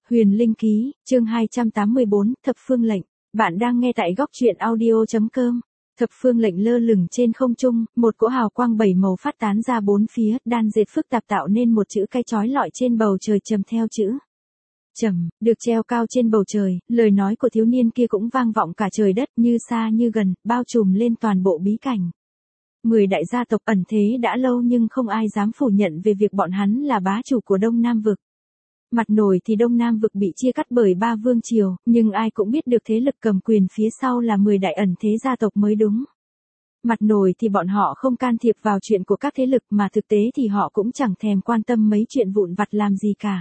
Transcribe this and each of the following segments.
Huyền Linh Ký, chương 284, Thập Phương Lệnh. Bạn đang nghe tại góc truyện audio.com. Thập Phương Lệnh lơ lửng trên không trung, một cỗ hào quang bảy màu phát tán ra bốn phía, đan dệt phức tạp tạo nên một chữ cái chói lọi trên bầu trời trầm theo chữ. Trầm, được treo cao trên bầu trời, lời nói của thiếu niên kia cũng vang vọng cả trời đất như xa như gần, bao trùm lên toàn bộ bí cảnh. 10 đại gia tộc ẩn thế đã lâu nhưng không ai dám phủ nhận về việc bọn hắn là bá chủ của Đông Nam Vực. Mặt nổi thì Đông Nam Vực bị chia cắt bởi 3 vương triều, nhưng ai cũng biết được thế lực cầm quyền phía sau là 10 đại ẩn thế gia tộc mới đúng. Mặt nổi thì bọn họ không can thiệp vào chuyện của các thế lực mà thực tế thì họ cũng chẳng thèm quan tâm mấy chuyện vụn vặt làm gì cả.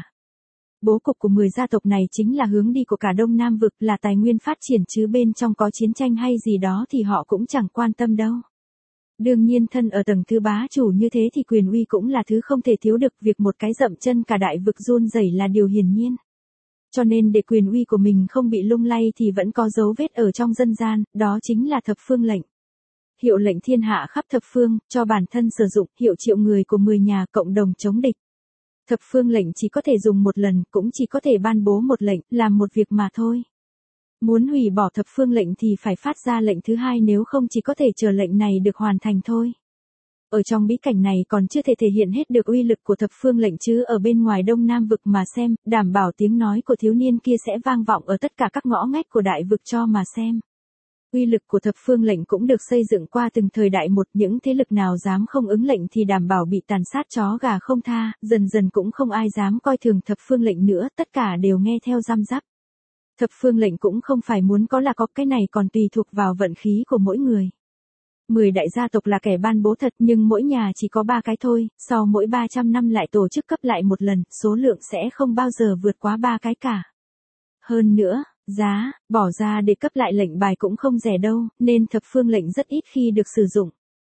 Bố cục của 10 gia tộc này chính là hướng đi của cả Đông Nam Vực, là tài nguyên phát triển chứ bên trong có chiến tranh hay gì đó thì họ cũng chẳng quan tâm đâu. Đương nhiên thân ở tầng thứ bá chủ như thế thì quyền uy cũng là thứ không thể thiếu được, việc một cái dậm chân cả đại vực run rẩy là điều hiển nhiên. Cho nên để quyền uy của mình không bị lung lay thì vẫn có dấu vết ở trong dân gian, đó chính là thập phương lệnh. Hiệu lệnh thiên hạ khắp thập phương, cho bản thân sử dụng, hiệu triệu người của 10 nhà cộng đồng chống địch. Thập phương lệnh chỉ có thể dùng một lần, cũng chỉ có thể ban bố một lệnh, làm một việc mà thôi. Muốn hủy bỏ thập phương lệnh thì phải phát ra lệnh thứ hai, nếu không chỉ có thể chờ lệnh này được hoàn thành thôi. Ở trong bí cảnh này còn chưa thể thể hiện hết được uy lực của thập phương lệnh chứ ở bên ngoài Đông Nam Vực mà xem, đảm bảo tiếng nói của thiếu niên kia sẽ vang vọng ở tất cả các ngõ ngách của đại vực cho mà xem. Uy lực của thập phương lệnh cũng được xây dựng qua từng thời đại một, những thế lực nào dám không ứng lệnh thì đảm bảo bị tàn sát chó gà không tha, dần dần cũng không ai dám coi thường thập phương lệnh nữa, tất cả đều nghe theo răm rắp. Thập phương lệnh cũng không phải muốn có là có, cái này còn tùy thuộc vào vận khí của mỗi người. 10 đại gia tộc là kẻ ban bố thật nhưng mỗi nhà chỉ có 3 cái thôi, sau mỗi 300 năm lại tổ chức cấp lại một lần, số lượng sẽ không bao giờ vượt quá 3 cái cả. Hơn nữa, giá bỏ ra để cấp lại lệnh bài cũng không rẻ đâu, nên thập phương lệnh rất ít khi được sử dụng.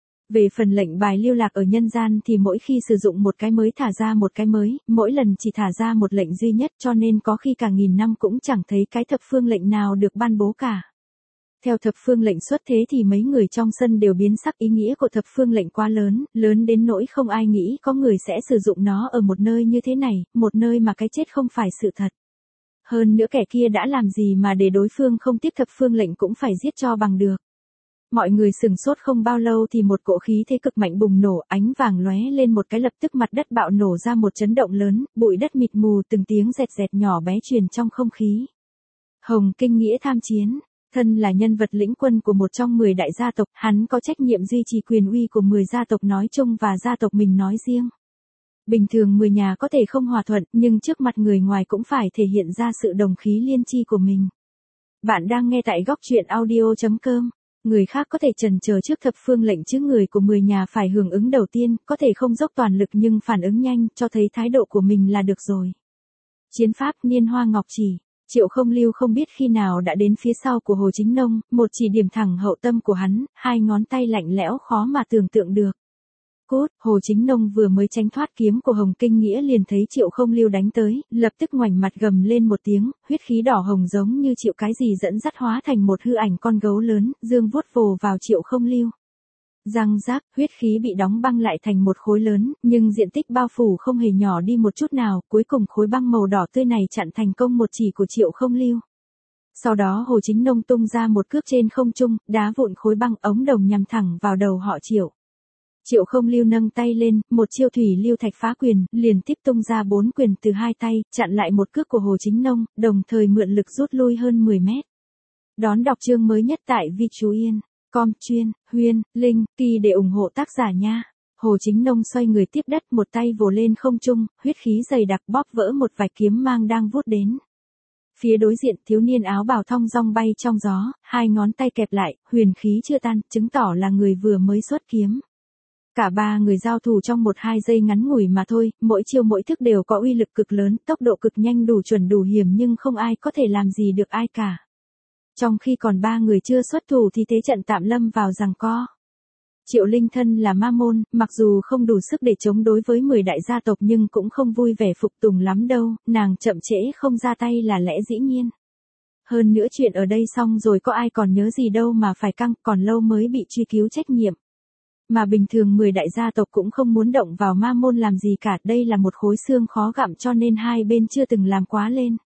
Về phần lệnh bài lưu lạc ở nhân gian thì mỗi khi sử dụng một cái mới thả ra một cái mới, mỗi lần chỉ thả ra một lệnh duy nhất, cho nên có khi cả nghìn năm cũng chẳng thấy cái thập phương lệnh nào được ban bố cả. Theo thập phương lệnh xuất thế thì mấy người trong sân đều biến sắc, ý nghĩa của thập phương lệnh quá lớn, lớn đến nỗi không ai nghĩ có người sẽ sử dụng nó ở một nơi như thế này, một nơi mà cái chết không phải sự thật. Hơn nữa kẻ kia đã làm gì mà để đối phương không tiếp thập phương lệnh cũng phải giết cho bằng được. Mọi người sửng sốt không bao lâu thì một cỗ khí thế cực mạnh bùng nổ, ánh vàng lóe lên một cái, lập tức mặt đất bạo nổ ra một chấn động lớn, bụi đất mịt mù, từng tiếng rẹt rẹt nhỏ bé truyền trong không khí. Hồng Kinh Nghĩa tham chiến, thân là nhân vật lĩnh quân của một trong 10 đại gia tộc, hắn có trách nhiệm duy trì quyền uy của 10 gia tộc nói chung và gia tộc mình nói riêng. Bình thường 10 nhà có thể không hòa thuận, nhưng trước mặt người ngoài cũng phải thể hiện ra sự đồng khí liên chi của mình. Bạn đang nghe tại góc truyện audio.com. Người khác có thể chần chờ trước thập phương lệnh chứ người của 10 nhà phải hưởng ứng đầu tiên, có thể không dốc toàn lực nhưng phản ứng nhanh, cho thấy thái độ của mình là được rồi. Chiến pháp Niên Hoa Ngọc Chỉ. Triệu Không Lưu không biết khi nào đã đến phía sau của Hồ Chính Nông, một chỉ điểm thẳng hậu tâm của hắn, hai ngón tay lạnh lẽo khó mà tưởng tượng được. Cốt, Hồ Chính Nông vừa mới tránh thoát kiếm của Hồng Kinh Nghĩa liền thấy Triệu Không Lưu đánh tới, lập tức ngoảnh mặt gầm lên một tiếng, huyết khí đỏ hồng giống như chịu cái gì dẫn dắt hóa thành một hư ảnh con gấu lớn, dương vuốt vồ vào Triệu Không Lưu. Răng rác, huyết khí bị đóng băng lại thành một khối lớn, nhưng diện tích bao phủ không hề nhỏ đi một chút nào, cuối cùng khối băng màu đỏ tươi này chặn thành công một chỉ của Triệu Không Lưu. Sau đó Hồ Chính Nông tung ra một cước trên không trung, đá vụn khối băng, ống đồng nhằm thẳng vào đầu họ Triệu. Triệu Không Lưu nâng tay lên, một chiêu thủy lưu thạch phá quyền, liền tiếp tung ra 4 quyền từ hai tay, chặn lại một cước của Hồ Chính Nông, đồng thời mượn lực rút lui hơn 10 mét. Đón đọc chương mới nhất tại Vi Chú Yên, com chuyên, Huyên, Linh, Kỳ để ủng hộ tác giả nha. Hồ Chính Nông xoay người tiếp đất, một tay vồ lên không trung, huyết khí dày đặc bóp vỡ một vài kiếm mang đang vút đến. Phía đối diện, thiếu niên áo bào thong dong bay trong gió, hai ngón tay kẹp lại, huyền khí chưa tan, chứng tỏ là người vừa mới xuất kiếm. Cả ba người giao thủ trong 1-2 giây ngắn ngủi mà thôi, mỗi chiêu mỗi thức đều có uy lực cực lớn, tốc độ cực nhanh, đủ chuẩn đủ hiểm, nhưng không ai có thể làm gì được ai cả. Trong khi còn 3 người chưa xuất thủ thì thế trận tạm lâm vào giằng co. Triệu Linh thân là ma môn, mặc dù không đủ sức để chống đối với 10 đại gia tộc nhưng cũng không vui vẻ phục tùng lắm đâu, nàng chậm trễ không ra tay là lẽ dĩ nhiên. Hơn nữa chuyện ở đây xong rồi có ai còn nhớ gì đâu mà phải căng, còn lâu mới bị truy cứu trách nhiệm. Mà bình thường 10 đại gia tộc cũng không muốn động vào ma môn làm gì cả, đây là một khối xương khó gặm cho nên hai bên chưa từng làm quá lên.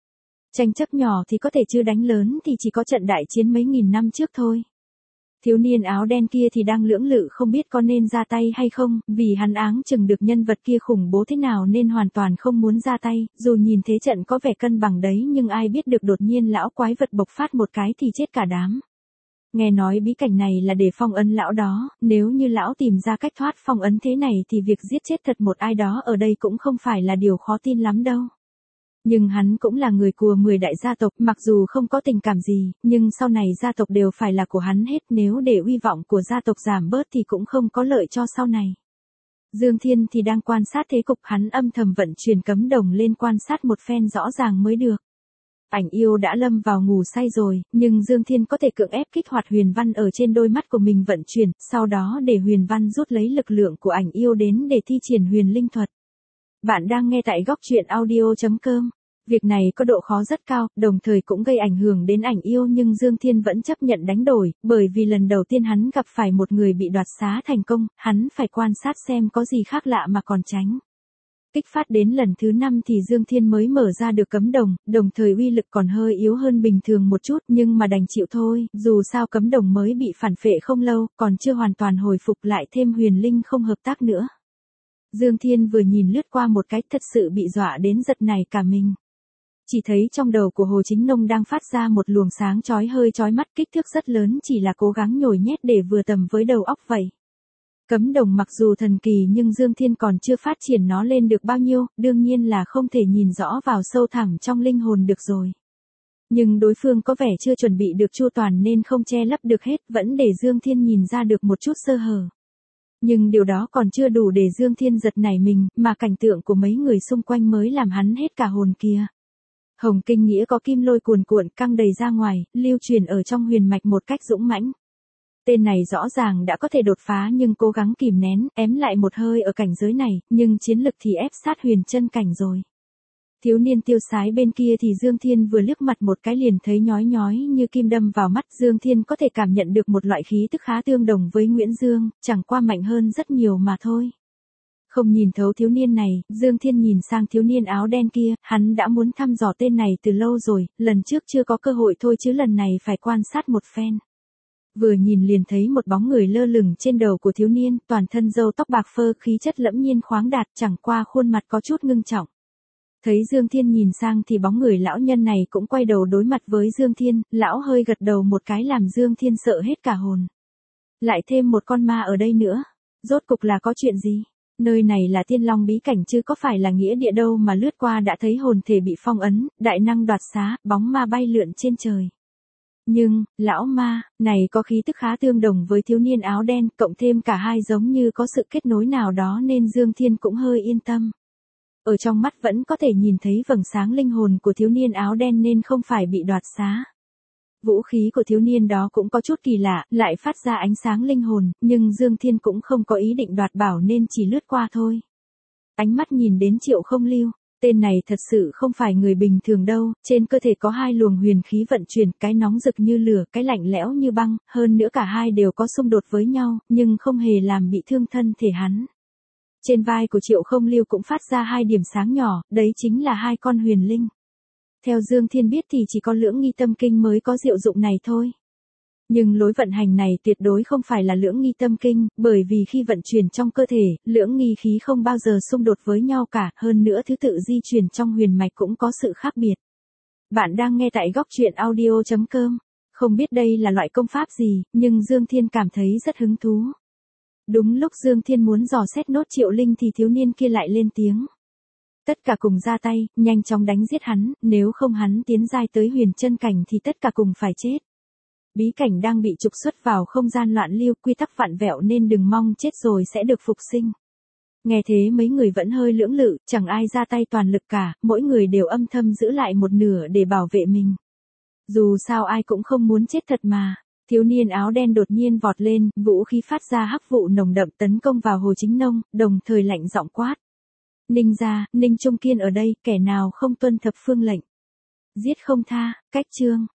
Tranh chấp nhỏ thì có thể, chưa đánh lớn thì chỉ có trận đại chiến mấy nghìn năm trước thôi. Thiếu niên áo đen kia thì đang lưỡng lự không biết có nên ra tay hay không, vì hắn áng chừng được nhân vật kia khủng bố thế nào nên hoàn toàn không muốn ra tay, dù nhìn thế trận có vẻ cân bằng đấy nhưng ai biết được đột nhiên lão quái vật bộc phát một cái thì chết cả đám. Nghe nói bí cảnh này là để phong ấn lão đó, nếu như lão tìm ra cách thoát phong ấn thế này thì việc giết chết thật một ai đó ở đây cũng không phải là điều khó tin lắm đâu. Nhưng hắn cũng là người của 10 đại gia tộc, mặc dù không có tình cảm gì, nhưng sau này gia tộc đều phải là của hắn hết, nếu để uy vọng của gia tộc giảm bớt thì cũng không có lợi cho sau này. Dương Thiên thì đang quan sát thế cục, hắn âm thầm vận chuyển cấm đồng lên quan sát một phen rõ ràng mới được. Ảnh yêu đã lâm vào ngủ say rồi, nhưng Dương Thiên có thể cưỡng ép kích hoạt huyền văn ở trên đôi mắt của mình vận chuyển, sau đó để huyền văn rút lấy lực lượng của ảnh yêu đến để thi triển huyền linh thuật. Bạn đang nghe tại góc truyện audio.com. Việc này có độ khó rất cao, đồng thời cũng gây ảnh hưởng đến ảnh yêu nhưng Dương Thiên vẫn chấp nhận đánh đổi, bởi vì lần đầu tiên hắn gặp phải một người bị đoạt xá thành công, hắn phải quan sát xem có gì khác lạ mà còn tránh. Kích phát đến lần thứ 5 thì Dương Thiên mới mở ra được cấm đồng, đồng thời uy lực còn hơi yếu hơn bình thường một chút nhưng mà đành chịu thôi, dù sao cấm đồng mới bị phản phệ không lâu, còn chưa hoàn toàn hồi phục lại thêm huyền linh không hợp tác nữa. Dương Thiên vừa nhìn lướt qua một cái thật sự bị dọa đến giật nảy cả mình. Chỉ thấy trong đầu của Hồ Chính Nông đang phát ra một luồng sáng hơi chói mắt, kích thước rất lớn, chỉ là cố gắng nhồi nhét để vừa tầm với đầu óc vậy. Cấm đồng mặc dù thần kỳ nhưng Dương Thiên còn chưa phát triển nó lên được bao nhiêu, đương nhiên là không thể nhìn rõ vào sâu thẳm trong linh hồn được rồi. Nhưng đối phương có vẻ chưa chuẩn bị được chu toàn nên không che lấp được hết, vẫn để Dương Thiên nhìn ra được một chút sơ hở. Nhưng điều đó còn chưa đủ để Dương Thiên giật nảy mình, mà cảnh tượng của mấy người xung quanh mới làm hắn hết cả hồn kia. Hồng Kinh Nghĩa có kim lôi cuồn cuộn căng đầy ra ngoài, lưu truyền ở trong huyền mạch một cách dũng mãnh. Tên này rõ ràng đã có thể đột phá nhưng cố gắng kìm nén, ém lại một hơi ở cảnh giới này, nhưng chiến lực thì ép sát huyền chân cảnh rồi. Thiếu niên tiêu sái bên kia thì Dương Thiên vừa liếc mặt một cái liền thấy nhói nhói như kim đâm vào mắt. Dương Thiên có thể cảm nhận được một loại khí tức khá tương đồng với Nguyễn Dương, chẳng qua mạnh hơn rất nhiều mà thôi. Không nhìn thấu thiếu niên này, Dương Thiên nhìn sang thiếu niên áo đen kia, hắn đã muốn thăm dò tên này từ lâu rồi, lần trước chưa có cơ hội thôi chứ lần này phải quan sát một phen. Vừa nhìn liền thấy một bóng người lơ lửng trên đầu của thiếu niên, toàn thân râu tóc bạc phơ, khí chất lẫm nhiên khoáng đạt, chẳng qua khuôn mặt có chút ngưng trọng. Thấy Dương Thiên nhìn sang thì bóng người lão nhân này cũng quay đầu đối mặt với Dương Thiên, lão hơi gật đầu một cái làm Dương Thiên sợ hết cả hồn. Lại thêm một con ma ở đây nữa, rốt cục là có chuyện gì? Nơi này là Thiên Long bí cảnh chứ có phải là nghĩa địa đâu mà lướt qua đã thấy hồn thể bị phong ấn, đại năng đoạt xá, bóng ma bay lượn trên trời. Nhưng, lão ma, này có khí tức khá tương đồng với thiếu niên áo đen, cộng thêm cả hai giống như có sự kết nối nào đó nên Dương Thiên cũng hơi yên tâm. Ở trong mắt vẫn có thể nhìn thấy vầng sáng linh hồn của thiếu niên áo đen nên không phải bị đoạt xá. Vũ khí của thiếu niên đó cũng có chút kỳ lạ, lại phát ra ánh sáng linh hồn, nhưng Dương Thiên cũng không có ý định đoạt bảo nên chỉ lướt qua thôi. Ánh mắt nhìn đến Triệu Không Lưu, tên này thật sự không phải người bình thường đâu, trên cơ thể có hai luồng huyền khí vận chuyển, cái nóng rực như lửa, cái lạnh lẽo như băng, hơn nữa cả hai đều có xung đột với nhau, nhưng không hề làm bị thương thân thể hắn. Trên vai của Triệu Không Lưu cũng phát ra hai điểm sáng nhỏ, đấy chính là hai con huyền linh. Theo Dương Thiên biết thì chỉ có Lưỡng Nghi Tâm Kinh mới có diệu dụng này thôi. Nhưng lối vận hành này tuyệt đối không phải là Lưỡng Nghi Tâm Kinh, bởi vì khi vận chuyển trong cơ thể, lưỡng nghi khí không bao giờ xung đột với nhau cả, hơn nữa thứ tự di chuyển trong huyền mạch cũng có sự khác biệt. Bạn đang nghe tại góc truyện audio.com. Không biết đây là loại công pháp gì, nhưng Dương Thiên cảm thấy rất hứng thú. Đúng lúc Dương Thiên muốn dò xét nốt Triệu Linh thì thiếu niên kia lại lên tiếng. Tất cả cùng ra tay, nhanh chóng đánh giết hắn, nếu không hắn tiến giai tới huyền chân cảnh thì tất cả cùng phải chết. Bí cảnh đang bị trục xuất vào không gian loạn lưu, quy tắc vặn vẹo nên đừng mong chết rồi sẽ được phục sinh. Nghe thế mấy người vẫn hơi lưỡng lự, chẳng ai ra tay toàn lực cả, mỗi người đều âm thầm giữ lại một nửa để bảo vệ mình. Dù sao ai cũng không muốn chết thật mà. Thiếu niên áo đen đột nhiên vọt lên, vũ khí phát ra hắc vụ nồng đậm tấn công vào Hồ Chính Nông, đồng thời lạnh giọng quát. Ninh gia, Ninh Trung Kiên ở đây, kẻ nào không tuân thập phương lệnh. Giết không tha, cách chương.